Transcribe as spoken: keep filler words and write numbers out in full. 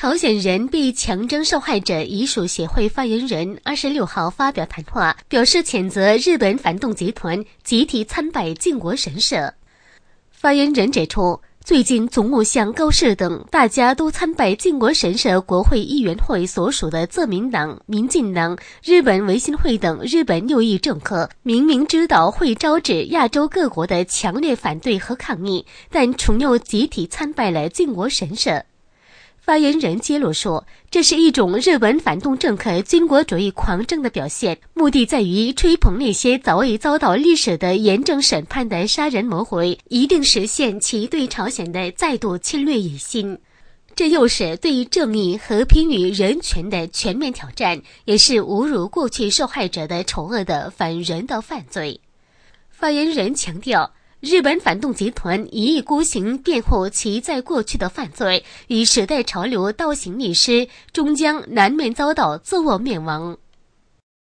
朝鲜人被强征受害者遗属协会发言人二十六号发表谈话，表示谴责日本反动集团集体参拜靖国神社。发言人指出，最近总务相高市等大家都参拜靖国神社国会议员会所属的自民党、民进党、日本维新会等日本右翼政客，明明知道会招致亚洲各国的强烈反对和抗议，但重又集体参拜了靖国神社。发言人揭露说，这是一种日本反动政客军国主义狂政的表现，目的在于吹捧那些早已遭到历史的严正审判的杀人魔鬼，一定实现其对朝鲜的再度侵略野心。这又是对正义、和平与人权的全面挑战，也是侮辱过去受害者的丑恶的反人道犯罪。发言人强调，日本反动集团一意孤行辩护其在过去的犯罪，与时代潮流倒行逆施，终将难免遭到自我灭亡。